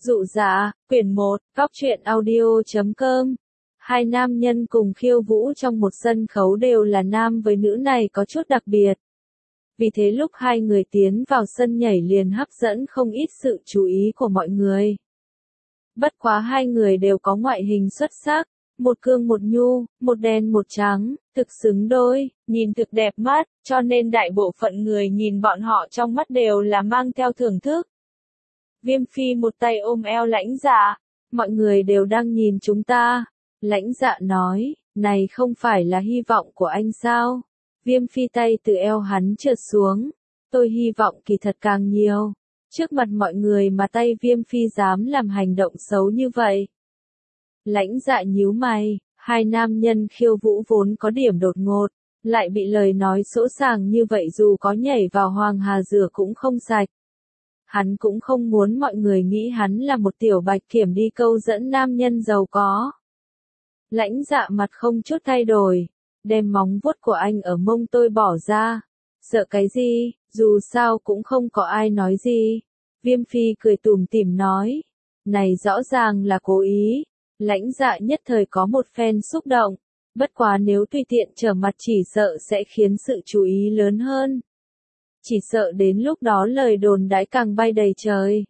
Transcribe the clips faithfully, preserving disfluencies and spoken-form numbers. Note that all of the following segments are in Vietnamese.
Dụ dạ, quyển một, góc truyện audio chấm com. Hai nam nhân cùng khiêu vũ trong một sân khấu đều là nam với nữ này có chút đặc biệt. Vì thế lúc hai người tiến vào sân nhảy liền hấp dẫn không ít sự chú ý của mọi người. Bất quá hai người đều có ngoại hình xuất sắc, một cương một nhu, một đen một trắng, thực xứng đôi, nhìn thực đẹp mắt, cho nên đại bộ phận người nhìn bọn họ trong mắt đều là mang theo thưởng thức. Viêm Phi một tay ôm eo Lãnh Dạ, mọi người đều đang nhìn chúng ta. Lãnh Dạ nói, này không phải là hy vọng của anh sao? Viêm Phi tay từ eo hắn trượt xuống, tôi hy vọng kỳ thật càng nhiều. Trước mặt mọi người mà tay Viêm Phi dám làm hành động xấu như vậy. Lãnh Dạ nhíu mày, hai nam nhân khiêu vũ vốn có điểm đột ngột, lại bị lời nói sỗ sàng như vậy dù có nhảy vào Hoàng Hà rửa cũng không sạch. Hắn cũng không muốn mọi người nghĩ hắn là một tiểu bạch kiểm đi câu dẫn nam nhân giàu có. Lãnh Dạ mặt không chút thay đổi, đem móng vuốt của anh ở mông tôi bỏ ra. Sợ cái gì, dù sao cũng không có ai nói gì. Viêm Phi cười tủm tỉm nói, này rõ ràng là cố ý. Lãnh Dạ nhất thời có một phen xúc động, bất quá nếu tùy tiện trở mặt chỉ sợ sẽ khiến sự chú ý lớn hơn. Chỉ sợ đến lúc đó lời đồn đãi càng bay đầy trời.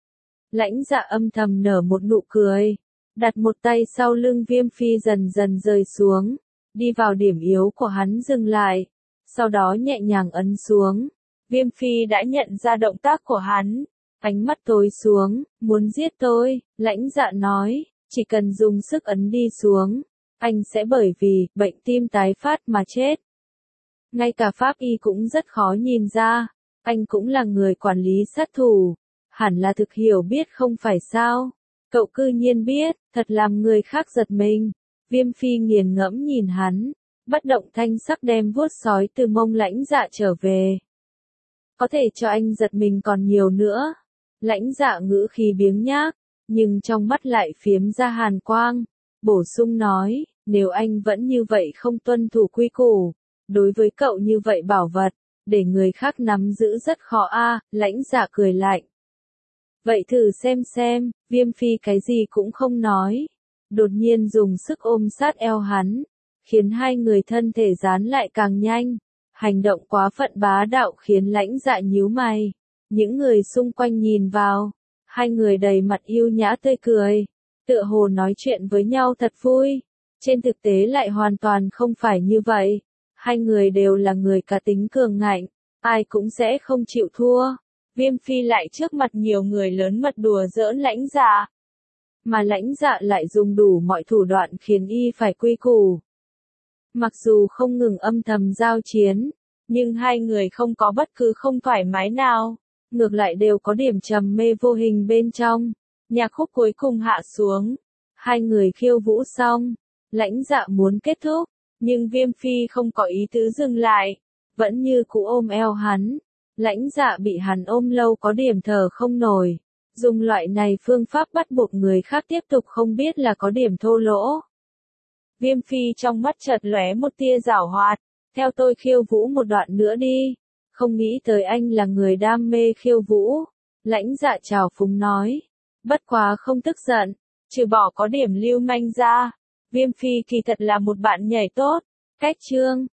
Lãnh Dạ âm thầm nở một nụ cười, đặt một tay sau lưng Viêm Phi dần dần rơi xuống, đi vào điểm yếu của hắn dừng lại, sau đó nhẹ nhàng ấn xuống. Viêm Phi đã nhận ra động tác của hắn, ánh mắt tối xuống, muốn giết tôi, Lãnh Dạ nói, chỉ cần dùng sức ấn đi xuống, anh sẽ bởi vì bệnh tim tái phát mà chết. Ngay cả pháp y cũng rất khó nhìn ra, anh cũng là người quản lý sát thủ, hẳn là thực hiểu biết không phải sao, cậu cư nhiên biết, thật làm người khác giật mình. Viêm Phi nghiền ngẫm nhìn hắn, bất động thanh sắc đem vuốt sói từ mông Lãnh Dạ trở về. Có thể cho anh giật mình còn nhiều nữa. Lãnh Dạ ngữ khí biếng nhác, nhưng trong mắt lại phiếm ra hàn quang, bổ sung nói, nếu anh vẫn như vậy không tuân thủ quy củ, đối với cậu như vậy bảo vật, để người khác nắm giữ rất khó a. À, Lãnh Dạ cười lạnh. Vậy thử xem xem, Viêm Phi cái gì cũng không nói, đột nhiên dùng sức ôm sát eo hắn, khiến hai người thân thể dán lại càng nhanh, hành động quá phận bá đạo khiến Lãnh Dạ nhíu mày. Những người xung quanh nhìn vào, hai người đầy mặt yêu nhã tươi cười, tựa hồ nói chuyện với nhau thật vui, trên thực tế lại hoàn toàn không phải như vậy. Hai người đều là người cá tính cường ngạnh, ai cũng sẽ không chịu thua. Viêm Phi lại trước mặt nhiều người lớn mật đùa giỡn Lãnh Dạ, mà Lãnh Dạ lại dùng đủ mọi thủ đoạn khiến y phải quy củ. Mặc dù không ngừng âm thầm giao chiến, nhưng hai người không có bất cứ không thoải mái nào, ngược lại đều có điểm trầm mê vô hình bên trong. Nhạc khúc cuối cùng hạ xuống, hai người khiêu vũ xong, Lãnh Dạ muốn kết thúc, nhưng Viêm Phi không có ý tứ dừng lại, vẫn như cũ ôm eo hắn. Lãnh Dạ bị hắn ôm lâu có điểm thở không nổi, dùng loại này phương pháp bắt buộc người khác tiếp tục không biết là có điểm thô lỗ. Viêm Phi trong mắt chợt lóe một tia giảo hoạt, theo tôi khiêu vũ một đoạn nữa đi, không nghĩ tới anh là người đam mê khiêu vũ. Lãnh Dạ trào phúng nói, bất quá không tức giận, trừ bỏ có điểm lưu manh ra, Viêm Phi kỳ thật là một bạn nhảy tốt. Cách chương